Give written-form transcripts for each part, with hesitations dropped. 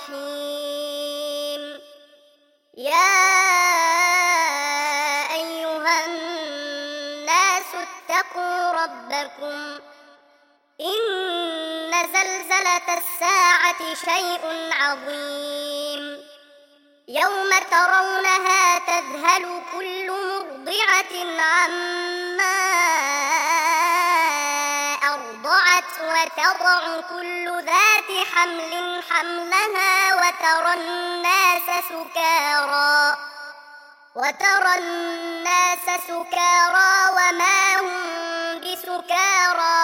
الرحيم يا أيها الناس اتقوا ربكم إن زلزلة الساعة شيء عظيم يوم ترونها تذهل كل مرضعة عما أرضعت وتضع كل ذات حمل حملها وترى الناس سكارى وما هم بسكارى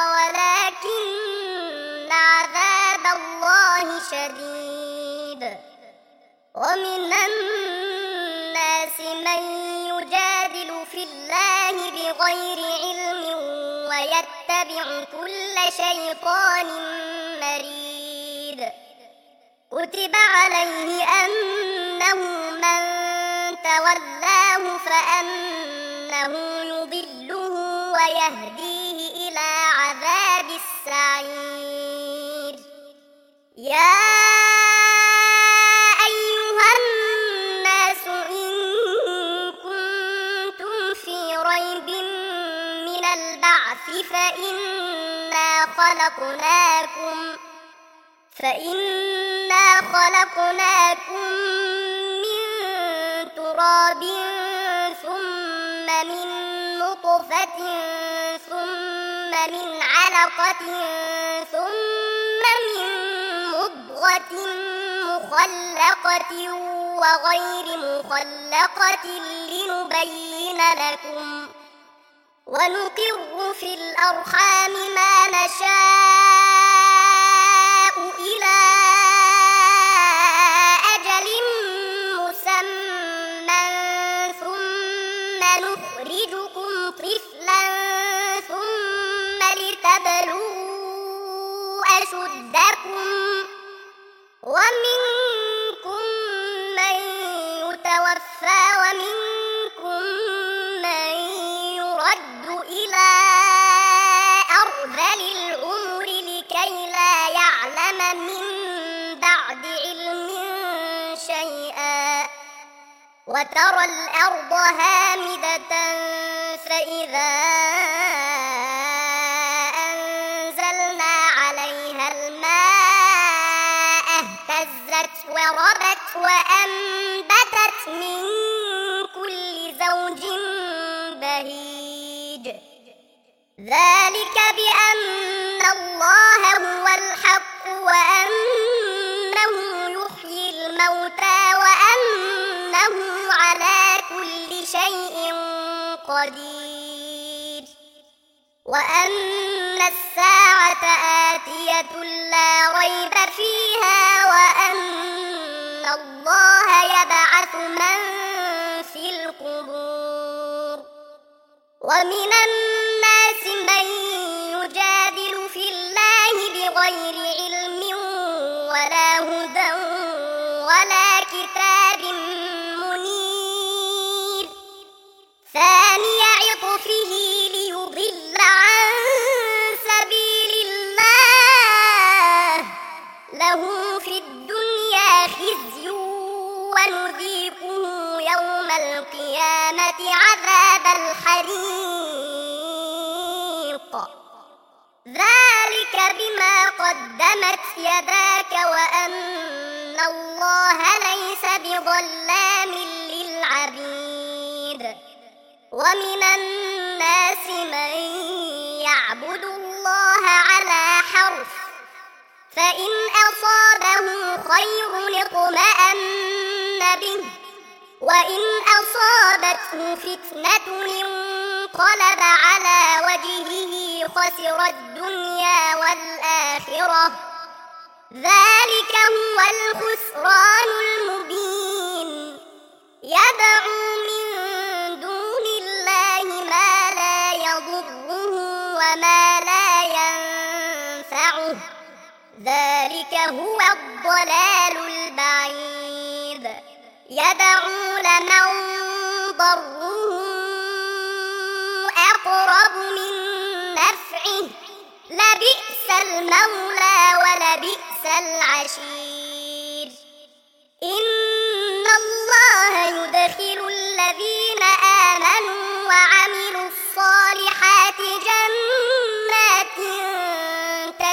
ولكن عذاب الله شديد ومن الناس من يجادل في الله بغير علم ويتبع كل شيطان مريد كتب عليه أنه من تولاه فأنه يضله ويهديه إلى عذاب السعير يا أيها الناس إن كنتم في ريب من البعث فإنا خلقناكم من تراب ثم من نطفة ثم من علقة ثم من مضغة مخلقة وغير مخلقة لنبين لكم ونقر في الأرحام ما نشاء إلى أجل مسمى ثم نخرجكم طفلا ثم لتبلغوا أشدكم ومنكم من يتوفى ومنكم من يرد إلى أرذل العمر لكي لا يعلم من بعد علم شيئا وترى الأرض هامدة فإذا أنزلنا عليها الماء اهتزت وربت وأنبتت من كل زوج بهيج ذلك بأن الله هو الحق وأنه يحيي الموتى وأنه على كل شيء قدير وأن الساعة آتية لا ريب فيها وأن الله يبعث من في القبور ومن الناس من يجادل في الله بغير علم ولا هدى ولا كتاب منير ثاني عطفه ليضل عن سبيل الله له في الدنيا خزي ونذيقه يوم القيامة عذاب الحريق ذلك بما قدمت يداك وأن الله ليس بظلام للعبيد ومن الناس من يعبد الله على حرف فإن أصابه خير اطمأن به وإن أصابته فتنة انقلب على وجهه خسر الدنيا والآخرة ذلك هو الخسران المبين يدعو من دون الله ما لا يضره وما لا ينفعه ذلك هو الضلال البعيد يدعو لمن ضره أقرب من نفعه لبئس المولى ولبئس العشير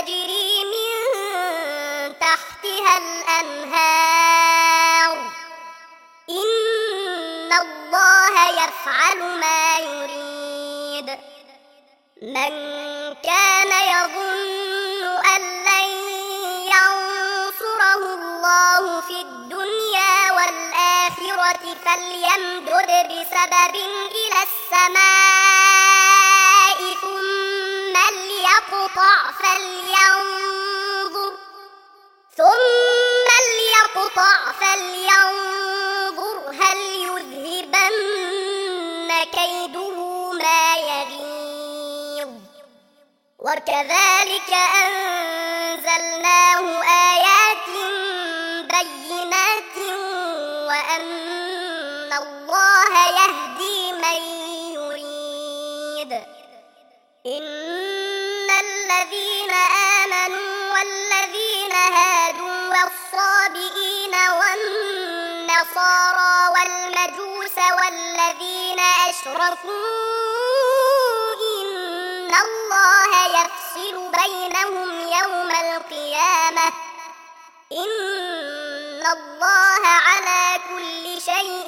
تجري من تحتها الأنهار إن الله يفعل ما يريد من كان يظن أن لن ينصره الله في الدنيا والآخرة فليمدد بسبب إلى السماء ثم ليقطع فلينظر هل يذهبن كيده ما يغيظ وكذلك أنزلناه آيات بينات وأن الله يهدي من يريد إن الذين آمنوا والذين هادوا والصابئين والنصارى والمجوس والذين أشركوا إن الله يفصل بينهم يوم القيامة إن الله على كل شيء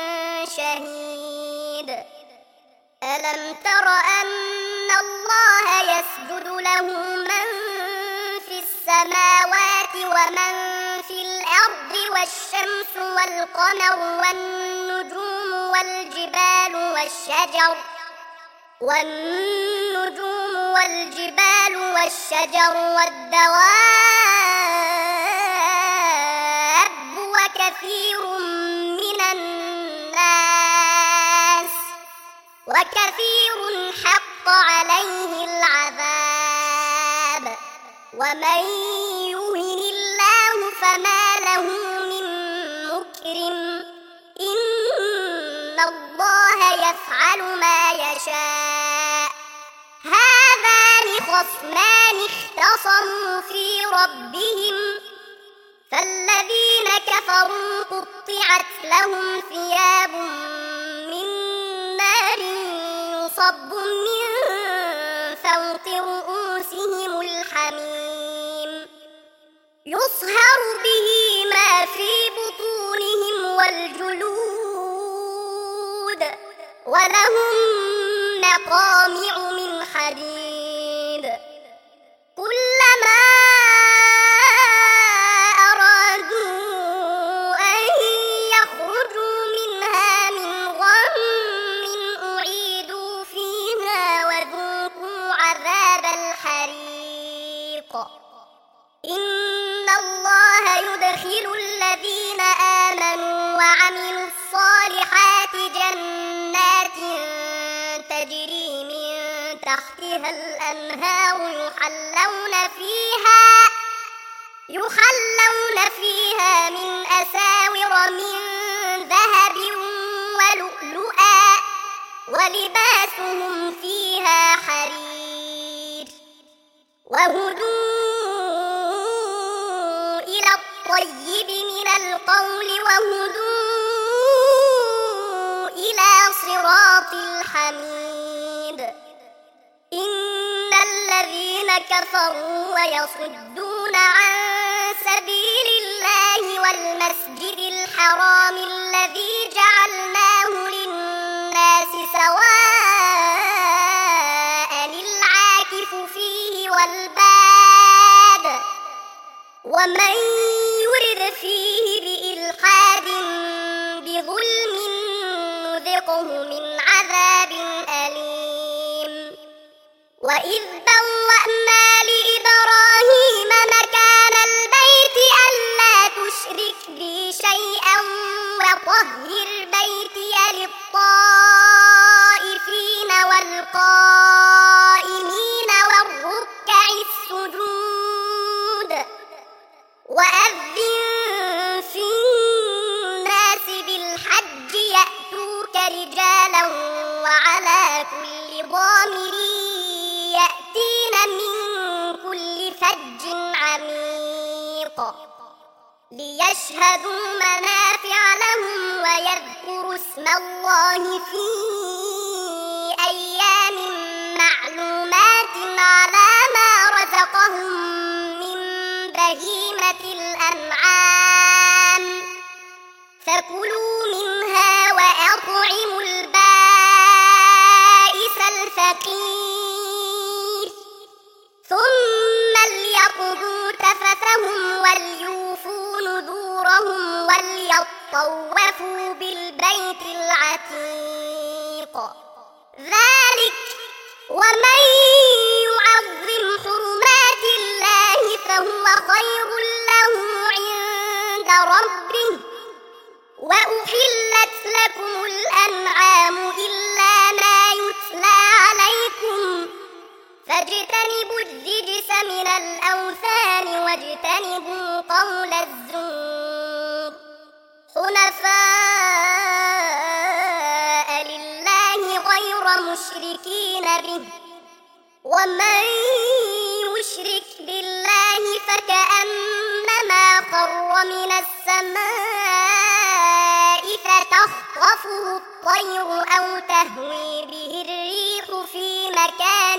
شهيد ألم تر أن الله يسجد له من في السماوات ومن في الأرض والشمس والقمر والنجوم والجبال والشجر والدواب وكثير حق عليه العذاب ومن يهن الله فما له من مكرم إن الله يفعل ما يشاء هذان خصمان اختصموا في ربهم فالذين كفروا قطعت لهم ثياب من نار يصب من فوق رؤوسهم الحميم يصهر به ما في بطونهم والجلود ولهم مقامع من حديد كلما أرادوا أن يخرجوا منها من غم أعيدوا فيها وذوقوا عذاب الحريق إن الله يدخل الذين آمنوا وعملوا الصالحات جنات تجري من تحتها الأنهار يحلون فيها من أساور من ذهب ولؤلؤا ولباسهم فيها حرير وهدوا إلى الطيب من القول وهدوا إلى صراط الحميد إن الذين كفروا ويصدون عن سبيل الله والمسجد الحرام الذي جعلناه للناس سواء العاكف فيه والباد ومن يرد فيه بإلحاد بظلم نذقه من عذاب أليم وإذ بوأنا لإبراهيم مكان البيت ألا تشرك بي شيئا وطهر بيتي للطائفين والقائمين والركع السجود وأذن في الناس بالحج يأتوك رجالا وعلى كل ضامر يأتين من كل فج عميق ليشهدوا منافع لهم ويذكروا اسم الله في أيام معلومات على ما رزقهم رزقهم من بهيمة الأنعام فكلوا منها وأطعموا البائس الفقير ثم ليقضوا تفثهم وليوفوا نذورهم وليطوفوا بالبيت العتيق ذلك ومن يعظم حرمات الله فهو خير له عند ربه وأحلت لكم الأنعام إلا ما يتلى عليكم فاجتنبوا الرجس من الأوثان واجتنبوا قول الزور حنفاء لله غير مشركين به ومن يشرك بالله فكأنما خر من السماء فتخطفه الطير أو تهوي به الريح في مكان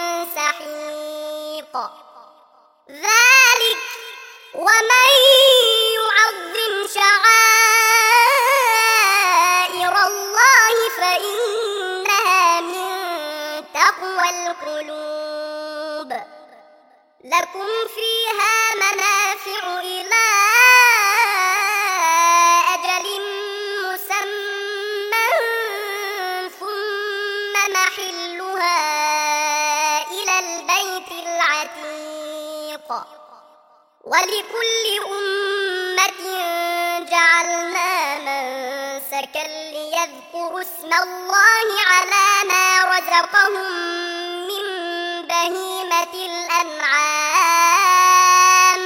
سحيق ذلك ومن يعظم شعائر الله فإنها من تقوى القلوب لكم فيها منافع إلى أجل مسمى ثم محلها إلى البيت العتيق ولكل أمة جعلنا منسكا ليذكروا اسم الله على ما رزقهم من بهيمة الأنعام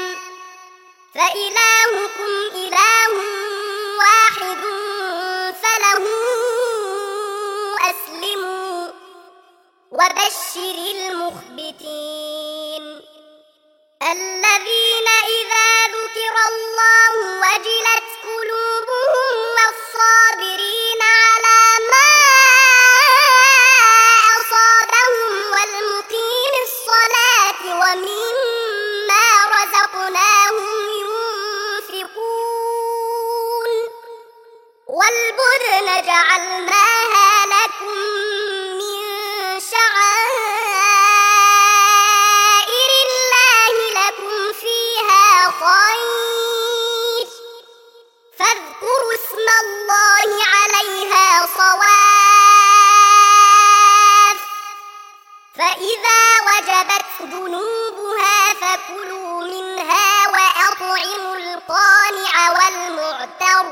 فإلهكم إله واحد فله أسلموا وبشر المخبتين الذين إذا ذكر الله وجلت قلوبهم والصابرين على ما أصابهم والمقيم الصلاة ومما رزقناهم ينفقون والبدن جعلناها لكم من شعائر الله لكم فيها خير فاذكروا اسم الله عليها صواف فإذا وجبت جنوبها فكلوا منها وأطعموا القانع والمعتر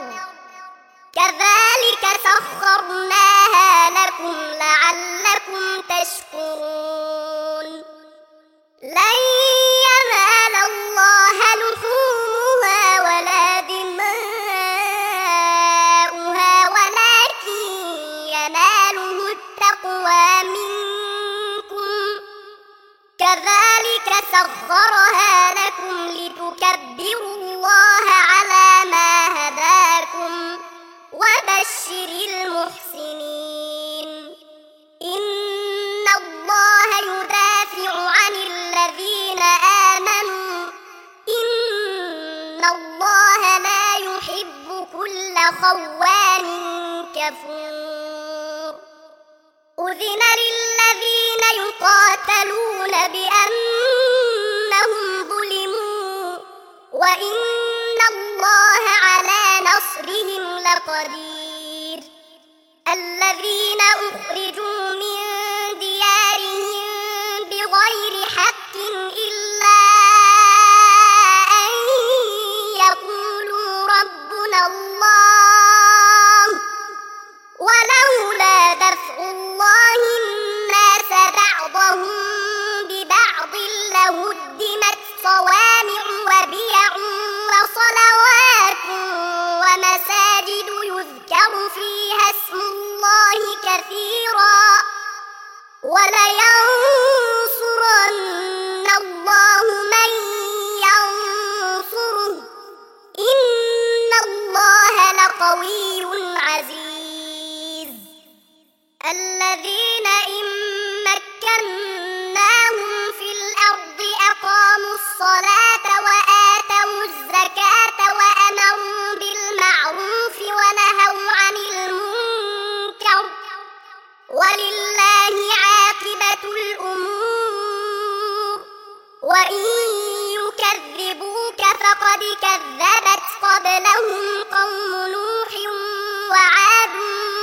كذلك سخرناها لكم لعلكم تشكرون لن ينال الله لحومها ولا دماؤها ولكن يناله التقوى منكم كذلك سخرها لكم لتكبروا الله على ما هداكم وبشر المحسنين إن الله يدافع عن الذين آمنوا إن الله لا يحب كل خوان كفور أذن للذين يقاتلون بأنهم ظلموا وإن الله على نصرهم لقدير الذين أخرجوا من ديارهم بغير حق إلا أن يقولوا ربنا الله ولولا دفع الله الناس بعضهم ببعض لهدمت صوامع وبيع وصلوات ومساجد يذكر فيها اسم الله كثيرا وقد كذبت قبلهم قوم نوح وعاد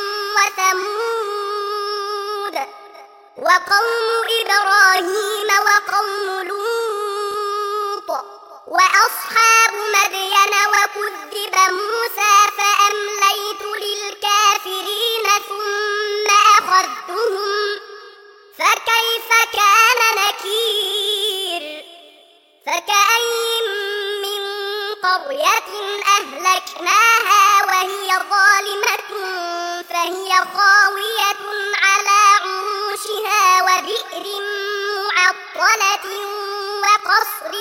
وثمود وقوم إبراهيم وقوم لوط وأصحاب مدين وكذب موسى فأمليت للكافرين ثم أخذتهم فكيف كان نكير فكأين من قرية أهلكناها وهي ظالمة فهي خاوية على عروشها وبئر معطلة وقصر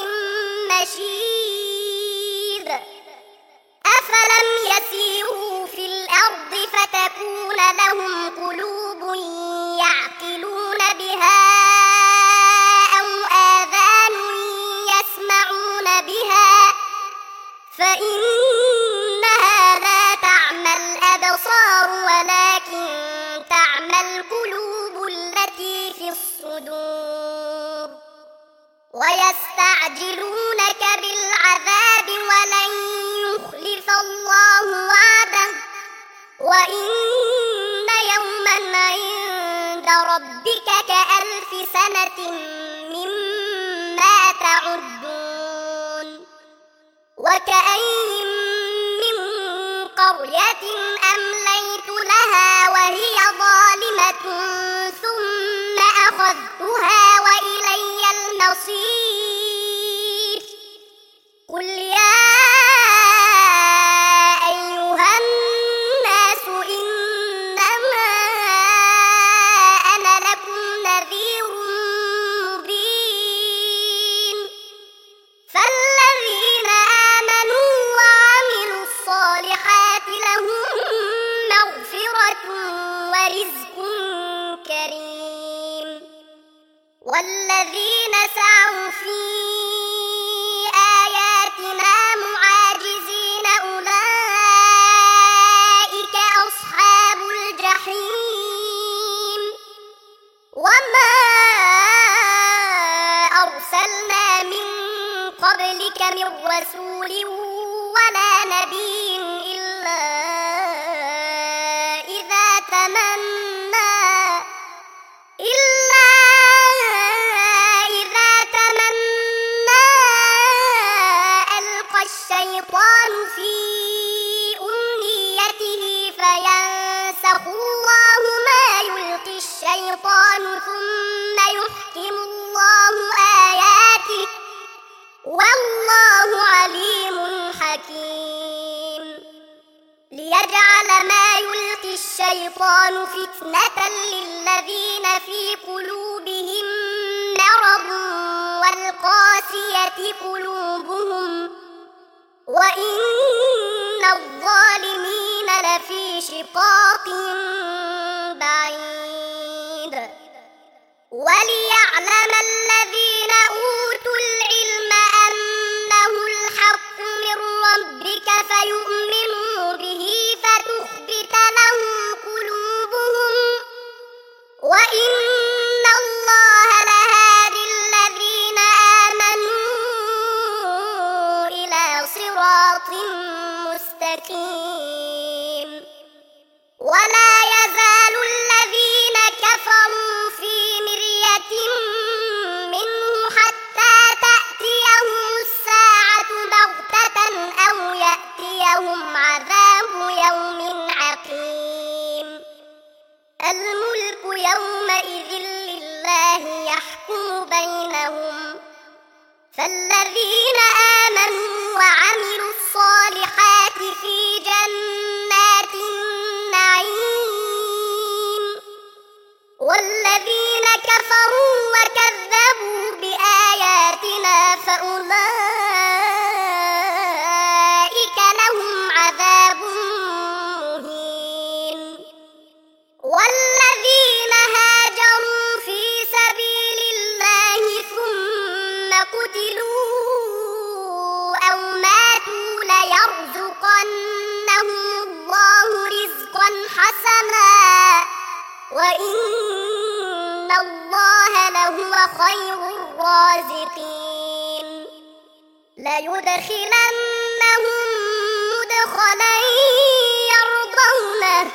مشيد أفلم يسيروا في الأرض فتكون لهم قلوب يعقلون بها أو آذان يسمعون بها فإنها لا تعمى الأبصار ولكن تعمى القلوب التي في الصدور ويستعجلونك بالعذاب ولن يخلف الله وعده وإن يوما عند ربك كألف سنة مما تعدون وكأين من قرية أمليت لها وهي ظالمة ثم أخذتها وإلي المصير قل يا أيها الناس إنما أنا لكم نذير مبين فالذين آمنوا وعملوا الصالحات لهم مغفرة ورزق كريم والذين سعوا في آياتنا معاجزين أولئك أصحاب الجحيم وما أرسلنا من قبلك من رسول ولا نبي إلا إذا تمنى ألقى الشيطان في أمنيته فينسخ الله ما يلقي الشيطان ثم يحكم الله آياته والله عليم حكيم ليجعل ما يلقي الشيطان فتنة للذين في قلوبهم مرض والقاسية قلوبهم وإن الظالمين لفي شقاق بعيد وليعلم الذين أوتوا العلم أنه الحق من ربك فيؤمنوا به فتخبت له قلوبهم وإن الله لهادي الذين آمنوا إلى صراط مستقيم ولا يزال الذين كفروا في مرية منه حتى تأتيهم الساعة بغتة أو يأتيهم عذاب يوم عقيم الملك يومئذ لله يحكم بينهم فالذين آمنوا وعملوا الصالحات في جنات النعيم والذين كفروا وكذبوا بآياتنا فأولئك لهم عذاب مهين والذين هاجروا في سبيل الله ثم قتلوا أو ماتوا ليرزقنهم الله رزقا حسنا وإن الله لهو خير الرازقين ليدخلنهم مدخلا يرضونه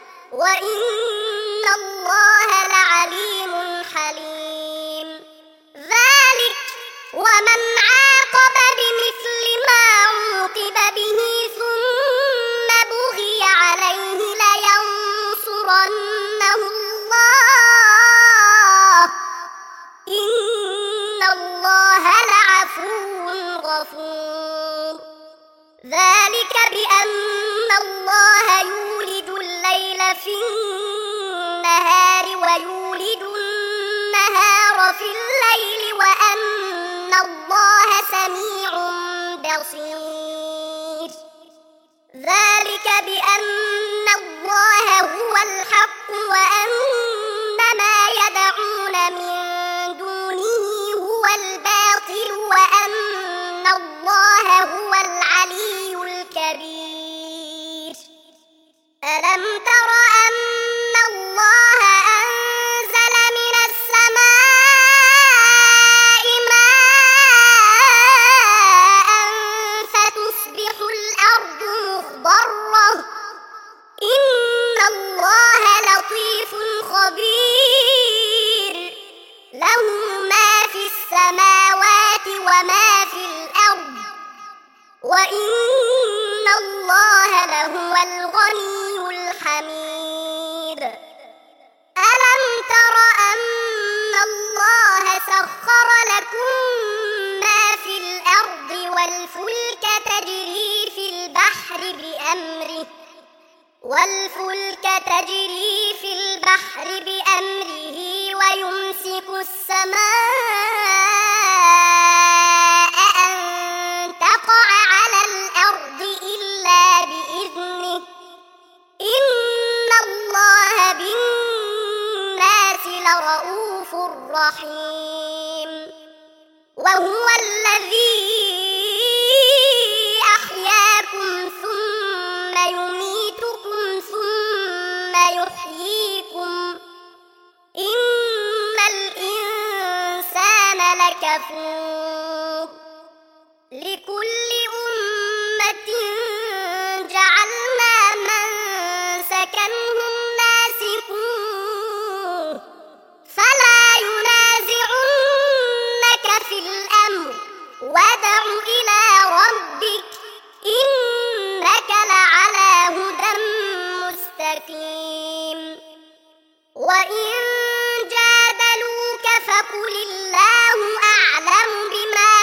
وإن الله لعليم حليم ذلك ومن عاقب بمثل ما عوقب به ثم بغي عليه لينصرنه الله إن الله لعفو غفور ذلك بأن الله يولج الليل في النهار ويولج النهار في الليل وأن الله سميع بصير ذلك بأن الله هو الحق وأن ما يدعون من دونه هو الباطل وأن الله هو العلي الكبير ألم تر أن الله أنزل من السماء ماء فتصبح الأرض مخضرة إن الله لطيف خبير له ما في السماوات وما في الأرض وإن الله لهو الغني الحميد ألم تر أن الله سخر لكم ما في الأرض والفلك تجري في البحر بأمره ويمسك السماء أن تقع على الأرض إلا بإذنه إن الله بالناس لرؤوف رحيم وهو الذي أحياكم ثم يميتكم ثم يحييكم إن الإنسان لكفور لكل أمة جعلنا منسكا هم ناسكوه فلا ينازعنك في الأمر وادع إلى ربك إنك لعلى هدى مستقيم وإن جادلوك فقل الله أعلم بما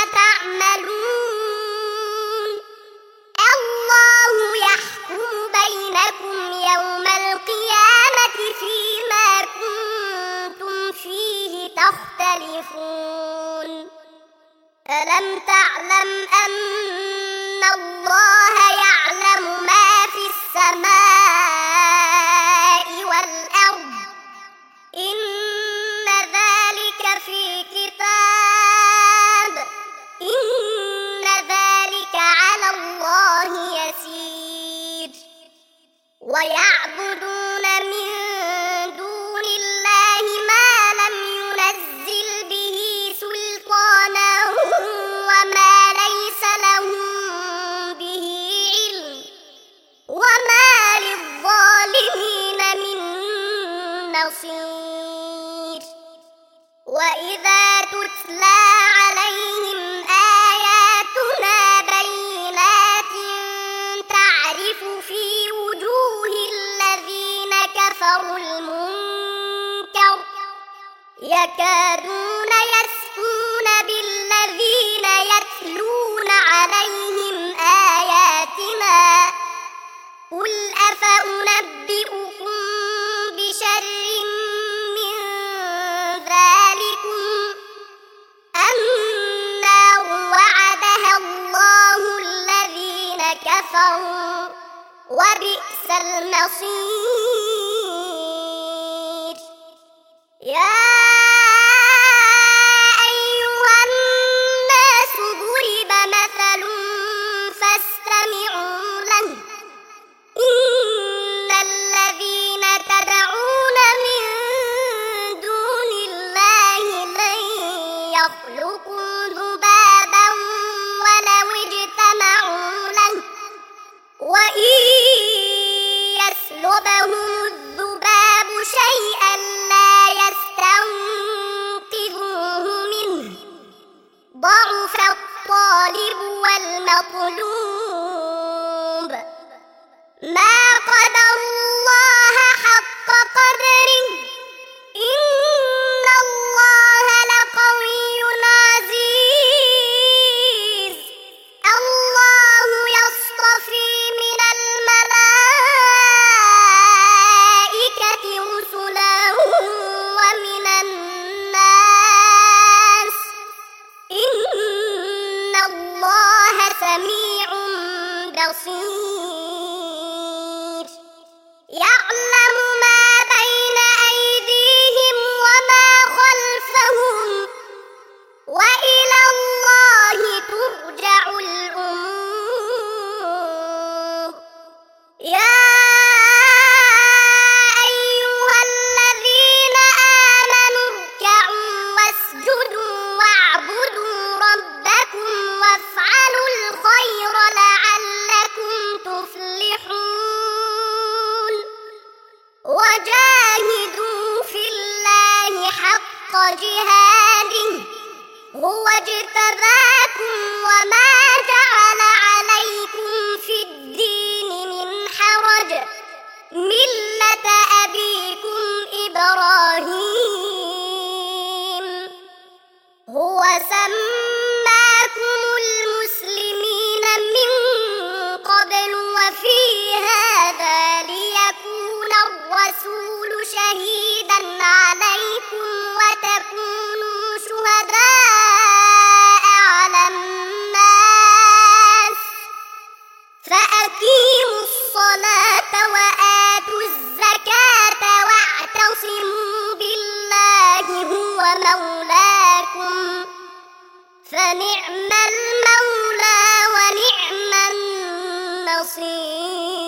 تعملون الله يحكم بينكم يوم القيامة فيما كنتم فيه تختلفون ألم تعلم أن الله يعلم ما في السماء والأرض إن ذلك في كتاب إن ذلك على الله يسير ويعبدون من دون الله ما لم ينزل به سلطانا وما ليس لهم به علم وما للظالمين من نصير وإذا تتلى عليهم آياتنا بينات تعرف في وجوه الذين كفروا المنكر يكادون يسقون بالذين يتلون عليهم آياتنا قل أفأنبئكم بشر من ذلكم النار وعدها الله الذين كفروا وبئس المصير يا أيها الناس ضرب مثل فاستمعوا له إن الذين تدعون من دون الله لن يخلقوا ذبابا ولو وإن يسلبهم الذباب شيئا لا يستنقذوه منه ضعف الطالب والمطلوب ما قدروا الله حق قدره إن الله لقوي عزيز الله يصطفي من الملائكة رسلا ومن الناس إن الله سميع بصير يعلم ما بين أيديهم وما خلفهم وإلى الله ترجع الأمور يا أيها الذين آمنوا اركعوا واسجدوا واعبدوا ربكم وافعلوا الخير لعلكم تفلحون وجاهدوا في الله حق جهاده هو اجتباكم وما جعل عليكم في الدين من حرج ملة أبيكم إبراهيم هو سماكم المسلمين من قبل وفي هذا ليكون الرسول شهيدا عليكم وتكونوا شهداء على الناس فأقيموا الصلاة وآتوا الزكاة واعتصموا بالله هو مولاكم فنعم المولى ونعم النصير